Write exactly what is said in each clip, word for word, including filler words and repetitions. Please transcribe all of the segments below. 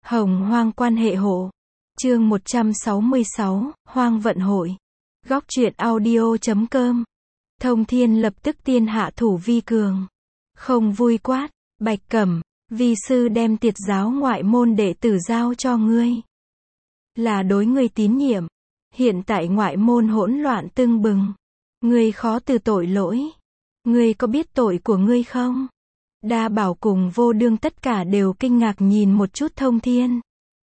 Hồng Hoang quan hệ hộ. Chương một trăm sáu mươi sáu, Hoang vận hội. Góc truyện audio chấm com. Thông Thiên lập tức tiên hạ thủ vi cường. Không vui quát, Bạch Cẩm, vi sư đem tiệt giáo ngoại môn đệ tử giao cho ngươi. Là đối ngươi tín nhiệm. Hiện tại ngoại môn hỗn loạn tưng bừng. Ngươi khó từ tội lỗi. Ngươi có biết tội của ngươi không? Đa Bảo cùng Vô Đương tất cả đều kinh ngạc nhìn một chút Thông Thiên.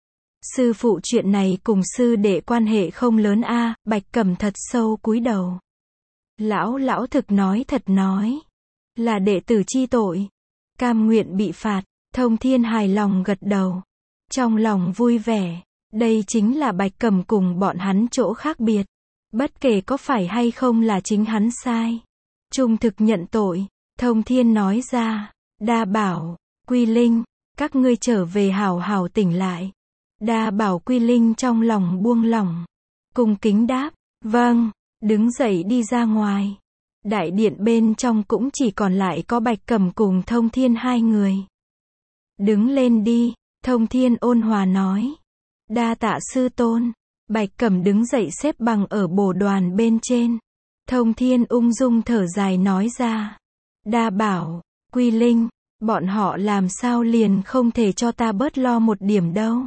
Sư phụ chuyện này cùng sư đệ quan hệ không lớn a, à, Bạch Cẩm thật sâu cúi đầu. Lão lão thực nói thật nói. Là đệ tử chi tội. Cam nguyện bị phạt, Thông Thiên hài lòng gật đầu. Trong lòng vui vẻ. Đây chính là Bạch Cẩm cùng bọn hắn chỗ khác biệt. Bất kể có phải hay không là chính hắn sai. Trung thực nhận tội, Thông Thiên nói ra. Đa Bảo, Quy Linh, các ngươi trở về hào hào tỉnh lại. Đa Bảo Quy Linh trong lòng buông lỏng. Cung kính đáp, vâng, đứng dậy đi ra ngoài. Đại điện bên trong cũng chỉ còn lại có Bạch Cẩm cùng Thông Thiên hai người. Đứng lên đi, Thông Thiên ôn hòa nói. Đa tạ sư tôn. Bạch Cẩm đứng dậy xếp bằng ở bồ đoàn bên trên. Thông Thiên ung dung thở dài nói ra. Đa Bảo, Quy Linh, bọn họ làm sao liền không thể cho ta bớt lo một điểm đâu.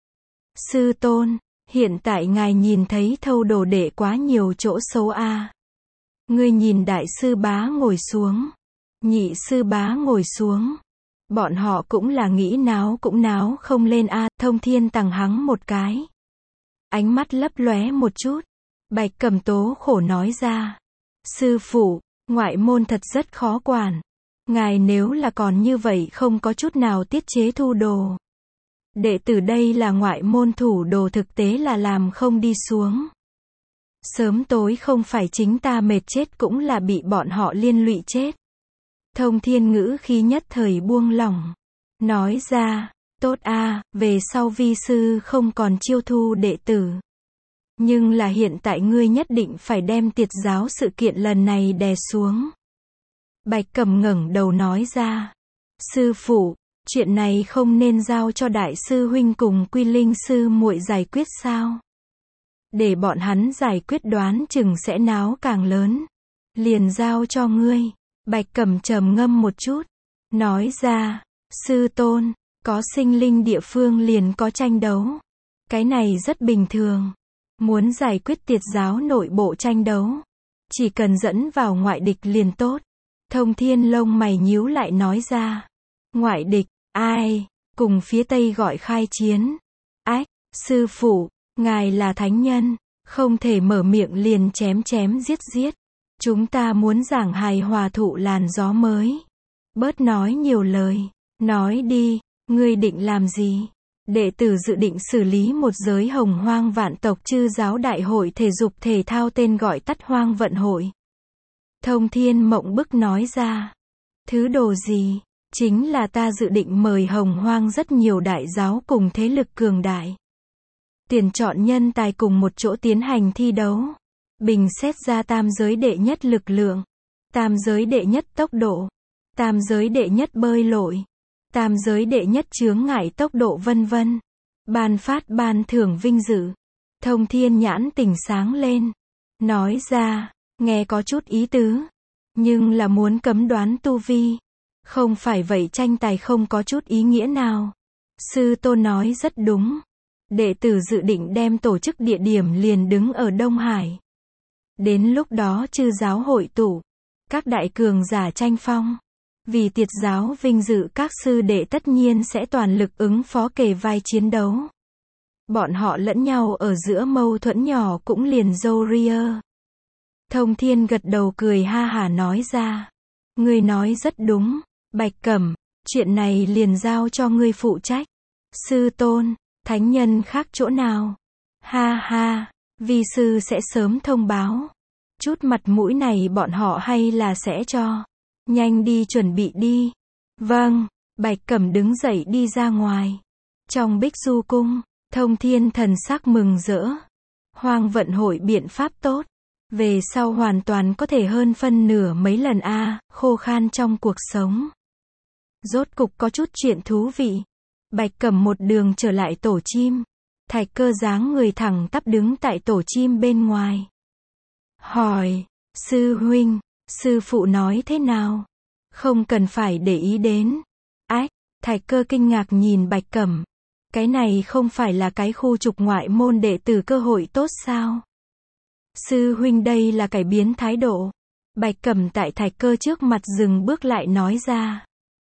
Sư tôn, hiện tại ngài nhìn thấy thâu đồ đệ quá nhiều chỗ xấu a. À. Ngươi nhìn đại sư bá ngồi xuống. Nhị sư bá ngồi xuống. Bọn họ cũng là nghĩ náo cũng náo không lên a. À. Thông Thiên tằng hắng một cái. Ánh mắt lấp lóe một chút. Bạch Cẩm tố khổ nói ra. Sư phụ, ngoại môn thật rất khó quản. Ngài nếu là còn như vậy không có chút nào tiết chế thu đồ. Đệ tử đây là ngoại môn thủ đồ thực tế là làm không đi xuống. Sớm tối không phải chính ta mệt chết cũng là bị bọn họ liên lụy chết. Thông Thiên ngữ khí nhất thời buông lỏng. Nói ra, tốt a, à, về sau vi sư không còn chiêu thu đệ tử. Nhưng là hiện tại ngươi nhất định phải đem tiệt giáo sự kiện lần này đè xuống. Bạch Cẩm ngẩng đầu nói ra. Sư phụ, chuyện này không nên giao cho đại sư huynh cùng Quy Linh sư muội giải quyết sao? Để bọn hắn giải quyết đoán chừng sẽ náo càng lớn. Liền giao cho ngươi. Bạch Cẩm trầm ngâm một chút. Nói ra, sư tôn, có sinh linh địa phương liền có tranh đấu. Cái này rất bình thường. Muốn giải quyết tiệt giáo nội bộ tranh đấu. Chỉ cần dẫn vào ngoại địch liền tốt. Thông Thiên lông mày nhíu lại nói ra. Ngoại địch, ai? Cùng phía Tây gọi khai chiến. Ách, sư phụ, ngài là thánh nhân. Không thể mở miệng liền chém chém giết giết. Chúng ta muốn giảng hài hòa thụ làn gió mới. Bớt nói nhiều lời. Nói đi, ngươi định làm gì? Đệ tử dự định xử lý một giới hồng hoang vạn tộc chư giáo đại hội thể dục thể thao tên gọi tắt Hoang vận hội. Thông Thiên mộng bức nói ra. Thứ đồ gì? Chính là ta dự định mời hồng hoang rất nhiều đại giáo cùng thế lực cường đại. Tiền chọn nhân tài cùng một chỗ tiến hành thi đấu. Bình xét ra tam giới đệ nhất lực lượng. Tam giới đệ nhất tốc độ. Tam giới đệ nhất bơi lội. Tam giới đệ nhất chướng ngại tốc độ vân vân. Ban phát ban thưởng vinh dự. Thông Thiên nhãn tỉnh sáng lên. Nói ra, nghe có chút ý tứ. Nhưng là muốn cấm đoán tu vi. Không phải vậy tranh tài không có chút ý nghĩa nào. Sư tôn nói rất đúng. Đệ tử dự định đem tổ chức địa điểm liền đứng ở Đông Hải. Đến lúc đó chư giáo hội tụ. Các đại cường giả tranh phong. Vì tiệt giáo vinh dự các sư đệ tất nhiên sẽ toàn lực ứng phó kề vai chiến đấu. Bọn họ lẫn nhau ở giữa mâu thuẫn nhỏ cũng liền râu ria. Thông Thiên gật đầu cười ha hả nói ra. Ngươi nói rất đúng, Bạch Cẩm, chuyện này liền giao cho ngươi phụ trách. Sư tôn, thánh nhân khác chỗ nào? Ha ha, vi sư sẽ sớm thông báo. Chút mặt mũi này bọn họ hay là sẽ cho. Nhanh đi chuẩn bị đi. Vâng, Bạch Cẩm đứng dậy đi ra ngoài. Trong Bích Du cung, Thông Thiên thần sắc mừng rỡ. Hoang vận hội biện pháp tốt. Về sau hoàn toàn có thể hơn phân nửa mấy lần a, khô khan trong cuộc sống. Rốt cục có chút chuyện thú vị. Bạch Cẩm một đường trở lại tổ chim. Thạch Cơ dáng người thẳng tắp đứng tại tổ chim bên ngoài. Hỏi, sư huynh, sư phụ nói thế nào? Không cần phải để ý đến. Ách, Thạch Cơ kinh ngạc nhìn Bạch Cẩm. Cái này không phải là cái khu trục ngoại môn đệ tử cơ hội tốt sao? Sư huynh đây là cải biến thái độ. Bạch Cẩm tại Thạch Cơ trước mặt dừng bước lại nói ra.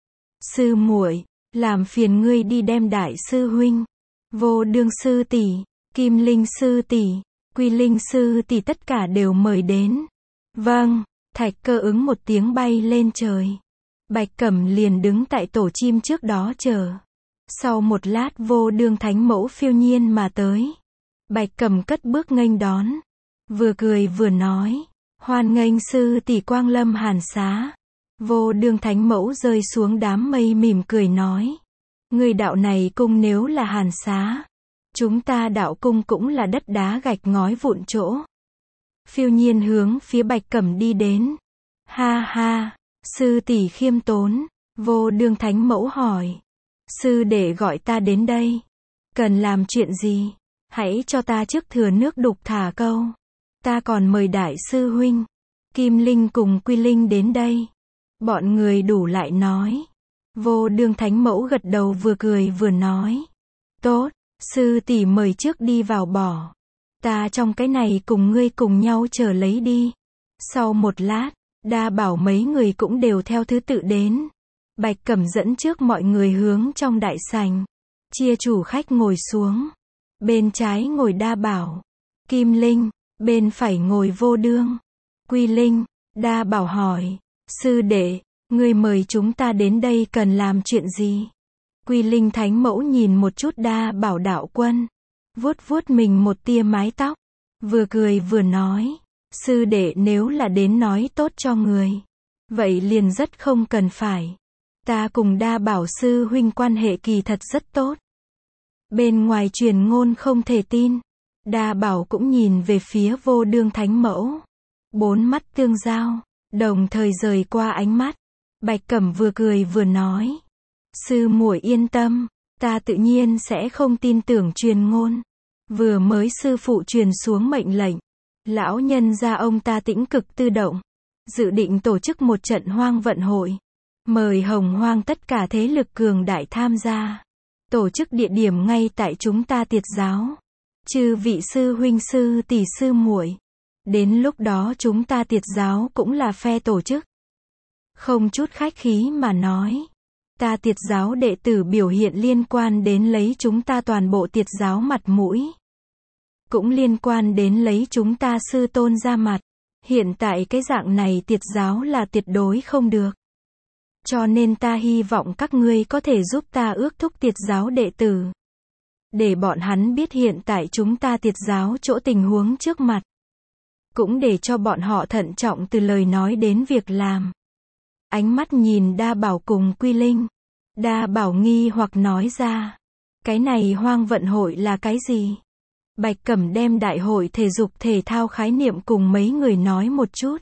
Sư muội, làm phiền ngươi đi đem đại sư huynh, Vô Đương sư tỷ, Kim Linh sư tỷ, Quy Linh sư tỷ tất cả đều mời đến. Vâng, Thạch Cơ ứng một tiếng bay lên trời. Bạch Cẩm liền đứng tại tổ chim trước đó chờ. Sau một lát Vô Đương thánh mẫu phiêu nhiên mà tới. Bạch Cẩm cất bước nghênh đón. Vừa cười vừa nói. Hoan nghênh sư tỷ quang lâm Hàn Xá. Vô Đương thánh mẫu rơi xuống đám mây mỉm cười nói. Người đạo này cung nếu là Hàn Xá. Chúng ta đạo cung cũng là đất đá gạch ngói vụn chỗ. Phiêu nhiên hướng phía Bạch Cẩm đi đến. Ha ha, sư tỷ khiêm tốn. Vô Đương thánh mẫu hỏi. Sư đệ gọi ta đến đây. Cần làm chuyện gì? Hãy cho ta trước thừa nước đục thả câu. Ta còn mời đại sư huynh, Kim Linh cùng Quy Linh đến đây. Bọn người đủ lại nói. Vô Đương thánh mẫu gật đầu vừa cười vừa nói. Tốt, sư tỷ mời trước đi vào bỏ. Ta trong cái này cùng ngươi cùng nhau chờ lấy đi. Sau một lát, Đa Bảo mấy người cũng đều theo thứ tự đến. Bạch Cẩm dẫn trước mọi người hướng trong đại sảnh. Chia chủ khách ngồi xuống. Bên trái ngồi Đa Bảo, Kim Linh, bên phải ngồi Vô Đương, Quy Linh. Đa Bảo hỏi, sư đệ, ngươi mời chúng ta đến đây cần làm chuyện gì? Quy Linh thánh mẫu nhìn một chút Đa Bảo đạo quân, vuốt vuốt mình một tia mái tóc, vừa cười vừa nói, sư đệ nếu là đến nói tốt cho người, vậy liền rất không cần phải. Ta cùng Đa Bảo sư huynh quan hệ kỳ thật rất tốt. Bên ngoài truyền ngôn không thể tin. Đa Bảo cũng nhìn về phía Vô Đương thánh mẫu. Bốn mắt tương giao, đồng thời rời qua ánh mắt. Bạch Cẩm vừa cười vừa nói. Sư muội yên tâm, ta tự nhiên sẽ không tin tưởng truyền ngôn. Vừa mới sư phụ truyền xuống mệnh lệnh. Lão nhân gia ông ta tĩnh cực tự động. Dự định tổ chức một trận hoang vận hội. Mời hồng hoang tất cả thế lực cường đại tham gia. Tổ chức địa điểm ngay tại chúng ta Tiệt giáo. Chư vị sư huynh sư tỷ sư muội, đến lúc đó chúng ta Tiệt giáo cũng là phe tổ chức. Không chút khách khí mà nói, ta Tiệt giáo đệ tử biểu hiện liên quan đến lấy chúng ta toàn bộ Tiệt giáo mặt mũi, cũng liên quan đến lấy chúng ta sư tôn ra mặt. Hiện tại cái dạng này Tiệt giáo là tuyệt đối không được. Cho nên ta hy vọng các ngươi có thể giúp ta ước thúc Tiệt giáo đệ tử. Để bọn hắn biết hiện tại chúng ta Tiệt giáo chỗ tình huống trước mặt. Cũng để cho bọn họ thận trọng từ lời nói đến việc làm. Ánh mắt nhìn Đa Bảo cùng Quy Linh. Đa Bảo nghi hoặc nói ra. Cái này hoang vận hội là cái gì? Bạch Cẩm đem đại hội thể dục thể thao khái niệm cùng mấy người nói một chút.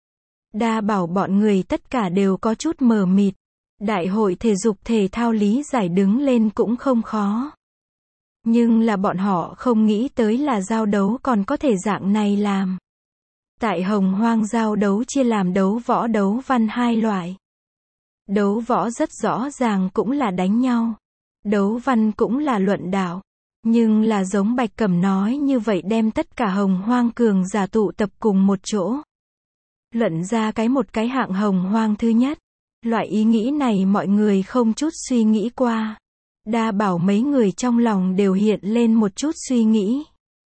Đa Bảo bọn người tất cả đều có chút mờ mịt. Đại hội thể dục thể thao lý giải đứng lên cũng không khó. Nhưng là bọn họ không nghĩ tới là giao đấu còn có thể dạng này làm. Tại Hồng Hoang giao đấu chia làm đấu võ đấu văn hai loại. Đấu võ rất rõ ràng cũng là đánh nhau. Đấu văn cũng là luận đạo. Nhưng là giống Bạch Cẩm nói như vậy đem tất cả Hồng Hoang cường giả tụ tập cùng một chỗ. Luận ra cái một cái hạng Hồng Hoang thứ nhất. Loại ý nghĩ này mọi người không chút suy nghĩ qua. Đa Bảo mấy người trong lòng đều hiện lên một chút suy nghĩ.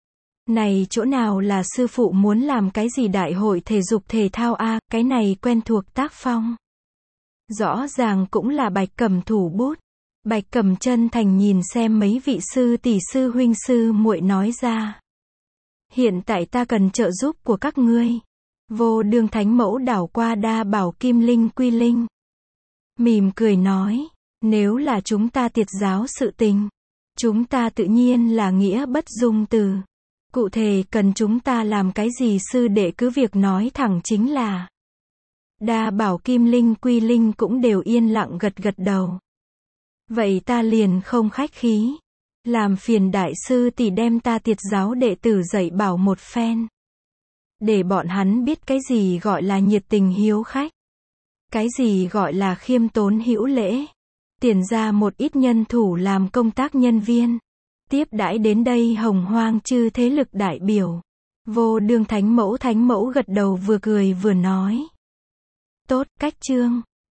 Này chỗ nào là sư phụ muốn làm cái gì đại hội thể dục thể thao a, à, cái này quen thuộc tác phong. Rõ ràng cũng là Bạch Cẩm thủ bút. Bạch Cẩm chân thành nhìn xem mấy vị sư tỷ sư huynh sư muội nói ra. Hiện tại ta cần trợ giúp của các ngươi. Vô Đương thánh mẫu đảo qua Đa Bảo Kim Linh Quy Linh. Mỉm cười nói. Nếu là chúng ta Tiệt giáo sự tình, chúng ta tự nhiên là nghĩa bất dung từ. Cụ thể cần chúng ta làm cái gì sư đệ cứ việc nói thẳng chính là. Đa Bảo Kim Linh Quy Linh cũng đều yên lặng gật gật đầu. Vậy ta liền không khách khí. Làm phiền đại sư tỷ đem ta tiệt giáo đệ tử dạy bảo một phen. Để bọn hắn biết cái gì gọi là nhiệt tình hiếu khách. Cái gì gọi là khiêm tốn hữu lễ. Tiền ra một ít nhân thủ làm công tác nhân viên. Tiếp đãi đến đây hồng hoang chư thế lực đại biểu. Vô đương thánh mẫu thánh mẫu gật đầu vừa cười vừa nói. Tốt, cách chương.